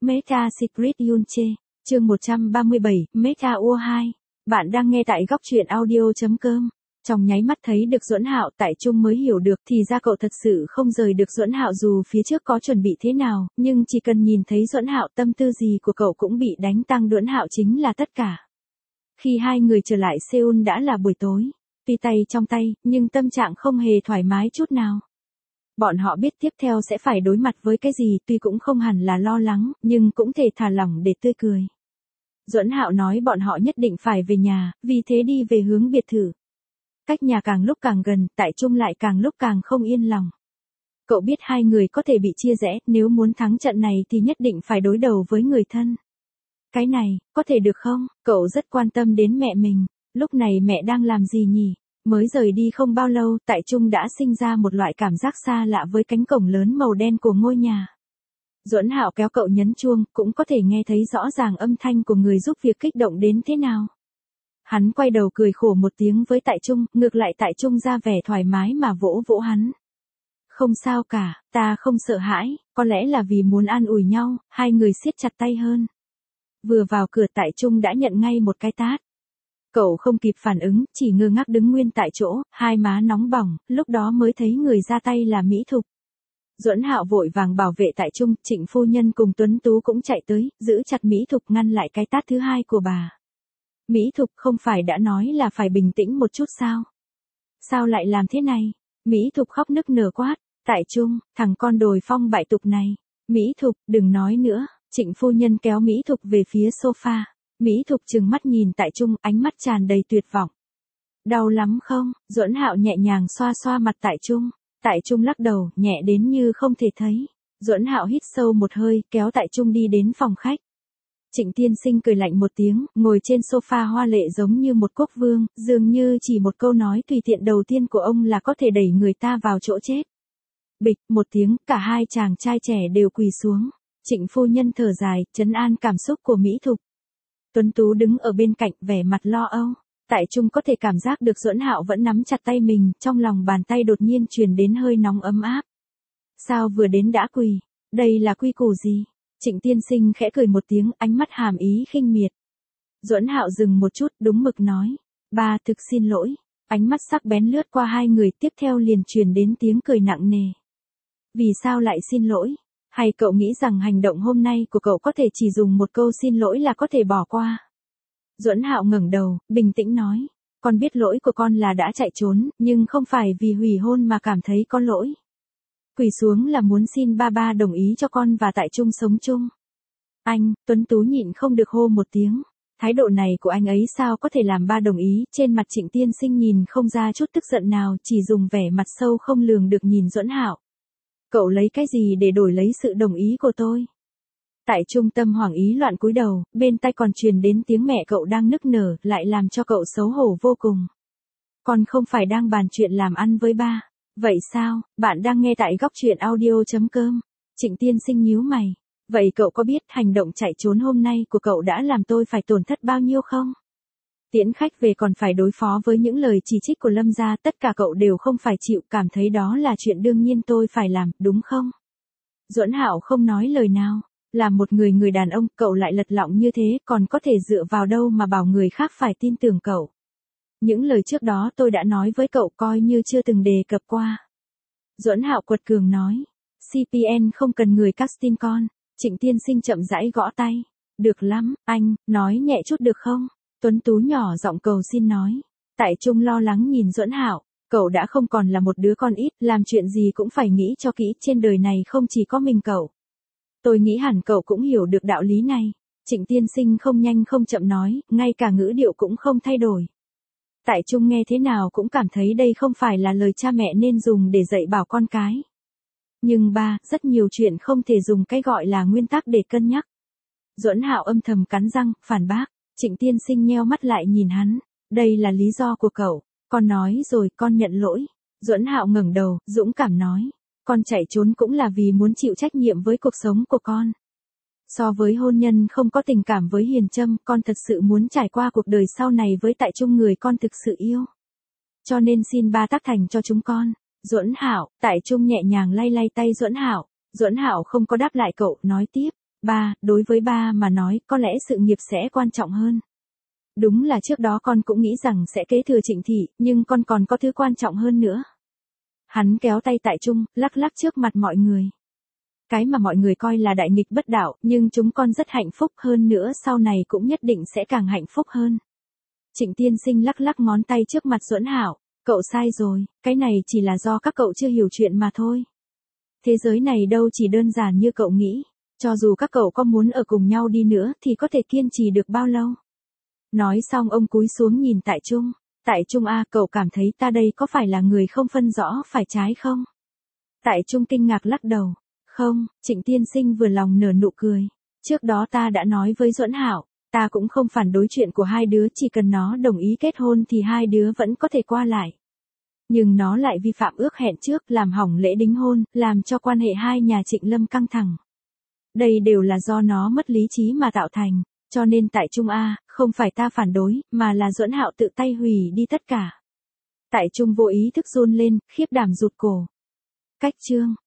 Meta Secret Yunche, chương 137, Meta U2. Bạn đang nghe tại góc truyện audio.com. Trong nháy mắt thấy được Duẫn Hạo, Tại Trung mới hiểu được thì ra cậu thật sự không rời được Duẫn Hạo dù phía trước có chuẩn bị thế nào, nhưng chỉ cần nhìn thấy Duẫn Hạo tâm tư gì của cậu cũng bị đánh tăng. Duẫn Hạo chính là tất cả. Khi hai người trở lại Seoul đã là buổi tối, tuy tay trong tay, nhưng tâm trạng không hề thoải mái chút nào. Bọn họ biết tiếp theo sẽ phải đối mặt với cái gì, tuy cũng không hẳn là lo lắng, nhưng cũng thể thả lỏng để tươi cười. Duẫn Hạo nói bọn họ nhất định phải về nhà, vì thế đi về hướng biệt thự. Cách nhà càng lúc càng gần, Tại Trung lại càng lúc càng không yên lòng. Cậu biết hai người có thể bị chia rẽ, nếu muốn thắng trận này thì nhất định phải đối đầu với người thân. Cái này, có thể được không? Cậu rất quan tâm đến mẹ mình. Lúc này mẹ đang làm gì nhỉ? Mới rời đi không bao lâu, Tại Trung đã sinh ra một loại cảm giác xa lạ với cánh cổng lớn màu đen của ngôi nhà. Duẫn Hạo kéo cậu nhấn chuông, cũng có thể nghe thấy rõ ràng âm thanh của người giúp việc kích động đến thế nào. Hắn quay đầu cười khổ một tiếng với Tại Trung, ngược lại Tại Trung ra vẻ thoải mái mà vỗ vỗ hắn. Không sao cả, ta không sợ hãi, có lẽ là vì muốn an ủi nhau, hai người siết chặt tay hơn. Vừa vào cửa Tại Trung đã nhận ngay một cái tát. Cậu không kịp phản ứng, chỉ ngơ ngác đứng nguyên tại chỗ, hai má nóng bỏng, lúc đó mới thấy người ra tay là Mỹ Thục. Duẫn Hạo vội vàng bảo vệ Tại Trung, Trịnh phu nhân cùng Tuấn Tú cũng chạy tới, giữ chặt Mỹ Thục ngăn lại cái tát thứ hai của bà. Mỹ Thục không phải đã nói là phải bình tĩnh một chút sao? Sao lại làm thế này? Mỹ Thục khóc nức nở quát, Tại Trung, thằng con đồi phong bại tục này. Mỹ Thục, đừng nói nữa. Trịnh phu nhân kéo Mỹ Thục về phía sofa. Mỹ Thục trừng mắt nhìn Tại Trung, ánh mắt tràn đầy tuyệt vọng. Đau lắm không? Duẫn Hạo nhẹ nhàng xoa xoa mặt Tại Trung. Tại Trung lắc đầu, nhẹ đến như không thể thấy. Duẫn Hạo hít sâu một hơi, kéo Tại Trung đi đến phòng khách. Trịnh tiên sinh cười lạnh một tiếng, ngồi trên sofa hoa lệ giống như một quốc vương, dường như chỉ một câu nói tùy tiện đầu tiên của ông là có thể đẩy người ta vào chỗ chết. Bịch, một tiếng, cả hai chàng trai trẻ đều quỳ xuống. Trịnh phu nhân thở dài, trấn an cảm xúc của Mỹ Thục. Tuấn Tú đứng ở bên cạnh, vẻ mặt lo âu. Tại Trung có thể cảm giác được Duẫn Hạo vẫn nắm chặt tay mình, trong lòng bàn tay đột nhiên truyền đến hơi nóng ấm áp. Sao vừa đến đã quỳ? Đây là quy củ gì? Trịnh tiên sinh khẽ cười một tiếng, ánh mắt hàm ý khinh miệt. Duẫn Hạo dừng một chút, đúng mực nói. Ba, thực xin lỗi. Ánh mắt sắc bén lướt qua hai người, tiếp theo liền truyền đến tiếng cười nặng nề. Vì sao lại xin lỗi? Hay cậu nghĩ rằng hành động hôm nay của cậu có thể chỉ dùng một câu xin lỗi là có thể bỏ qua? Duẫn Hạo ngẩng đầu, bình tĩnh nói. Con biết lỗi của con là đã chạy trốn, nhưng không phải vì hủy hôn mà cảm thấy có lỗi. Quỳ xuống là muốn xin ba đồng ý cho con và Tại Trung sống chung. Anh, Tuấn Tú nhịn không được hô một tiếng. Thái độ này của anh ấy sao có thể làm ba đồng ý? Trên mặt Trịnh tiên sinh nhìn không ra chút tức giận nào, chỉ dùng vẻ mặt sâu không lường được nhìn Duẫn Hạo. Cậu lấy cái gì để đổi lấy sự đồng ý của tôi? Tại Trung tâm hoảng ý loạn cúi đầu, bên tai còn truyền đến tiếng mẹ cậu đang nức nở, lại làm cho cậu xấu hổ vô cùng. Con không phải đang bàn chuyện làm ăn với ba. Vậy sao? Bạn đang nghe tại góc truyện audio.com. Trịnh tiên sinh nhíu mày. Vậy cậu có biết hành động chạy trốn hôm nay của cậu đã làm tôi phải tổn thất bao nhiêu không? Tiễn khách về còn phải đối phó với những lời chỉ trích của Lâm gia, tất cả cậu đều không phải chịu, cảm thấy đó là chuyện đương nhiên tôi phải làm, đúng không? Duẫn Hạo không nói lời nào. Là một người đàn ông, cậu lại lật lọng như thế, còn có thể dựa vào đâu mà bảo người khác phải tin tưởng cậu? Những lời trước đó tôi đã nói với cậu, coi như chưa từng đề cập qua. Duẫn Hạo quật cường nói. CPN không cần người casting con. Trịnh tiên sinh chậm rãi gõ tay. Được lắm, anh, nói nhẹ chút được không? Tuấn Tú nhỏ giọng cầu xin nói. Tại Trung lo lắng nhìn Duẫn Hạo. Cậu đã không còn là một đứa con ít, làm chuyện gì cũng phải nghĩ cho kỹ, trên đời này không chỉ có mình cậu. Tôi nghĩ hẳn cậu cũng hiểu được đạo lý này. Trịnh tiên sinh không nhanh không chậm nói, ngay cả ngữ điệu cũng không thay đổi. Tại Trung nghe thế nào cũng cảm thấy đây không phải là lời cha mẹ nên dùng để dạy bảo con cái. Nhưng ba, rất nhiều chuyện không thể dùng cái gọi là nguyên tắc để cân nhắc. Duẫn Hạo âm thầm cắn răng, phản bác. Trịnh tiên sinh nheo mắt lại nhìn hắn. Đây là lý do của cậu. Con nói rồi, con nhận lỗi. Duẫn Hạo ngẩng đầu, dũng cảm nói. Con chạy trốn cũng là vì muốn chịu trách nhiệm với cuộc sống của con. So với hôn nhân không có tình cảm với Hiền Trâm, con thật sự muốn trải qua cuộc đời sau này với Tại Trung người con thực sự yêu. Cho nên xin ba tác thành cho chúng con. Duẫn Hạo, Tại Trung nhẹ nhàng lay lay tay Duẫn Hạo. Duẫn Hạo không có đáp lại cậu, nói tiếp. Ba, đối với ba mà nói, có lẽ sự nghiệp sẽ quan trọng hơn. Đúng là trước đó con cũng nghĩ rằng sẽ kế thừa Trịnh Thị, nhưng con còn có thứ quan trọng hơn nữa. Hắn kéo tay Tại Trung, lắc lắc trước mặt mọi người. Cái mà mọi người coi là đại nghịch bất đạo, nhưng chúng con rất hạnh phúc hơn nữa, sau này cũng nhất định sẽ càng hạnh phúc hơn. Trịnh tiên sinh lắc lắc ngón tay trước mặt Duẫn Hạo, cậu sai rồi, cái này chỉ là do các cậu chưa hiểu chuyện mà thôi. Thế giới này đâu chỉ đơn giản như cậu nghĩ, cho dù các cậu có muốn ở cùng nhau đi nữa thì có thể kiên trì được bao lâu. Nói xong ông cúi xuống nhìn Tại Trung. Tại Trung à, cậu cảm thấy ta đây có phải là người không phân rõ phải trái không? Tại Trung kinh ngạc lắc đầu. Không, Trịnh tiên sinh vừa lòng nở nụ cười. Trước đó ta đã nói với Duẫn Hạo, ta cũng không phản đối chuyện của hai đứa, chỉ cần nó đồng ý kết hôn thì hai đứa vẫn có thể qua lại. Nhưng nó lại vi phạm ước hẹn trước, làm hỏng lễ đính hôn, làm cho quan hệ hai nhà Trịnh Lâm căng thẳng. Đây đều là do nó mất lý trí mà tạo thành, cho nên Tại Trung a, không phải ta phản đối, mà là Duẫn Hạo tự tay hủy đi tất cả. Tại Trung vô ý thức run lên, khiếp đảm rụt cổ. Cách chương